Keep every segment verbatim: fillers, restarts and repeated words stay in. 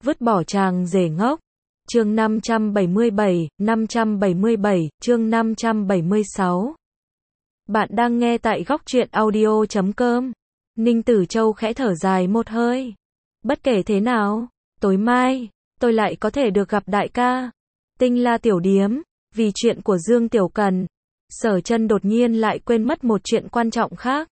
vứt bỏ chàng rể ngốc. Chương năm trăm bảy mươi bảy, năm trăm bảy mươi bảy, chương năm trăm bảy mươi sáu. Bạn đang nghe tại góc truyện audio chấm com. Ninh Tử Châu khẽ thở dài một hơi. Bất kể thế nào, tối mai, tôi lại có thể được gặp đại ca. Tinh La tiểu điếm, vì chuyện của Dương Tiểu Cần, Sở Chân đột nhiên lại quên mất một chuyện quan trọng khác.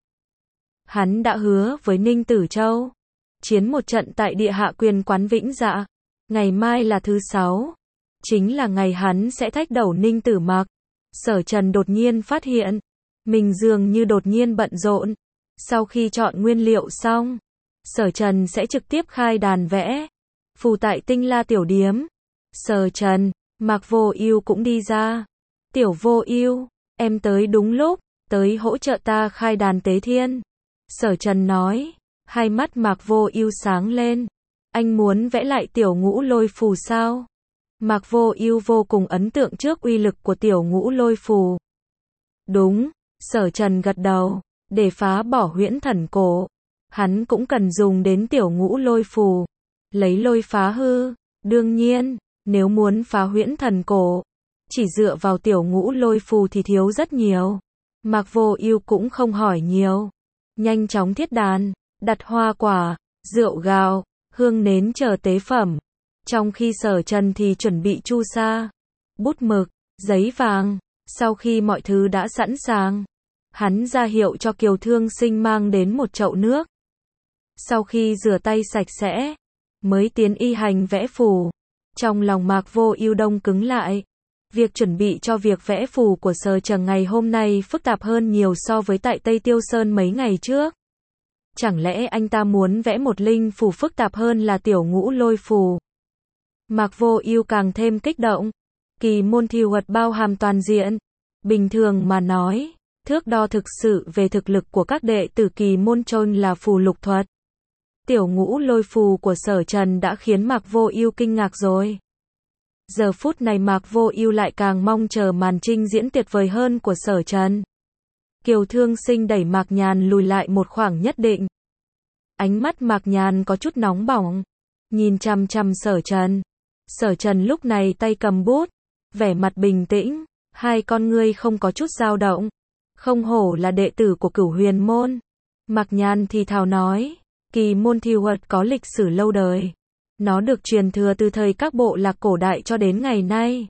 Hắn đã hứa với Ninh Tử Châu, chiến một trận tại địa hạ quyền quán Vĩnh Dạ. Ngày mai là thứ sáu, chính là ngày hắn sẽ thách đầu Ninh Tử Mặc. Sở Trần đột nhiên phát hiện, mình dường như đột nhiên bận rộn. Sau khi chọn nguyên liệu xong, Sở Trần sẽ trực tiếp khai đàn vẽ phù tại Tinh La tiểu điếm. Sở Trần, Mạc Vô Ưu cũng đi ra. Tiểu Vô Ưu, em tới đúng lúc, tới hỗ trợ ta khai đàn tế thiên. Sở Trần nói, hai mắt Mạc Vô Ưu sáng lên. Anh muốn vẽ lại tiểu ngũ lôi phù sao? Mạc Vô Ưu vô cùng ấn tượng trước uy lực của tiểu ngũ lôi phù. Đúng, Sở Trần gật đầu, để phá bỏ huyễn thần cổ, hắn cũng cần dùng đến tiểu ngũ lôi phù. Lấy lôi phá hư, đương nhiên, nếu muốn phá huyễn thần cổ, chỉ dựa vào tiểu ngũ lôi phù thì thiếu rất nhiều. Mạc Vô Ưu cũng không hỏi nhiều, nhanh chóng thiết đàn, đặt hoa quả, rượu gạo, hương nến chờ tế phẩm. Trong khi Sở Trần thì chuẩn bị chu sa, bút mực, giấy vàng. Sau khi mọi thứ đã sẵn sàng, hắn ra hiệu cho Kiều Thương Sinh mang đến một chậu nước. Sau khi rửa tay sạch sẽ, mới tiến y hành vẽ phù. Trong lòng Mạc Vô Ưu đông cứng lại. Việc chuẩn bị cho việc vẽ phù của Sở Trần ngày hôm nay phức tạp hơn nhiều so với tại Tây Tiêu Sơn mấy ngày trước. Chẳng lẽ anh ta muốn vẽ một linh phù phức tạp hơn là tiểu ngũ lôi phù? Mạc Vô Ưu càng thêm kích động. Kỳ môn thiêu thuật bao hàm toàn diện. Bình thường mà nói, thước đo thực sự về thực lực của các đệ tử kỳ môn chôn là phù lục thuật. Tiểu ngũ lôi phù của Sở Trần đã khiến Mạc Vô Ưu kinh ngạc rồi. Giờ phút này Mạc Vô Ưu lại càng mong chờ màn trình diễn tuyệt vời hơn của Sở Trần. Kiều Thương Sinh đẩy Mạc Nhàn lùi lại một khoảng nhất định. Ánh mắt Mạc Nhàn có chút nóng bỏng, nhìn chằm chằm Sở Trần. Sở Trần lúc này tay cầm bút, vẻ mặt bình tĩnh, hai con ngươi không có chút dao động. Không hổ là đệ tử của Cửu Huyền môn. Mạc Nhàn thì thào nói, kỳ môn thiêu thuật có lịch sử lâu đời. Nó được truyền thừa từ thời các bộ lạc cổ đại cho đến ngày nay.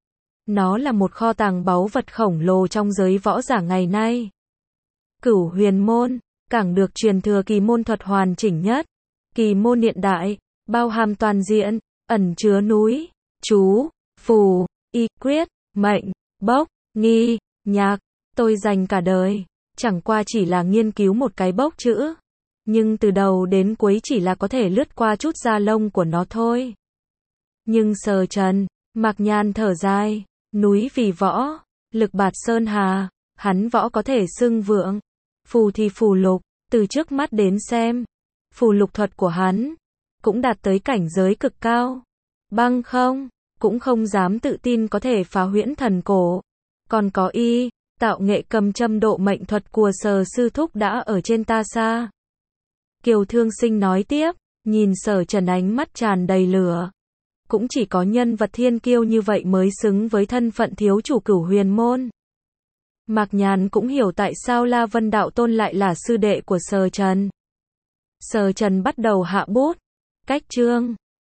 Nó là một kho tàng báu vật khổng lồ trong giới võ giả ngày nay. Cửu Huyền môn, càng được truyền thừa kỳ môn thuật hoàn chỉnh nhất. Kỳ môn hiện đại, bao hàm toàn diện, ẩn chứa núi, chú, phù, y quyết, mệnh, bốc, nghi, nhạc. Tôi dành cả đời, chẳng qua chỉ là nghiên cứu một cái bốc chữ. Nhưng từ đầu đến cuối chỉ là có thể lướt qua chút da lông của nó thôi. Nhưng Sở Trần, Mạc Nhàn thở dài, núi vì võ, lực bạt sơn hà, hắn võ có thể xưng vượng. Phù thì phù lục, từ trước mắt đến xem, phù lục thuật của hắn cũng đạt tới cảnh giới cực cao. Băng không, cũng không dám tự tin có thể phá huyễn thần cổ. Còn có y, tạo nghệ cầm châm độ mệnh thuật của Sở sư thúc đã ở trên ta xa. Kiều Thương Sinh nói tiếp, nhìn Sở Trần ánh mắt tràn đầy lửa. Cũng chỉ có nhân vật thiên kiêu như vậy mới xứng với thân phận thiếu chủ Cửu Huyền môn. Mạc Nhàn cũng hiểu tại sao La Vân Đạo Tôn lại là sư đệ của Sở Trần. Sở Trần bắt đầu hạ bút. Cách chương,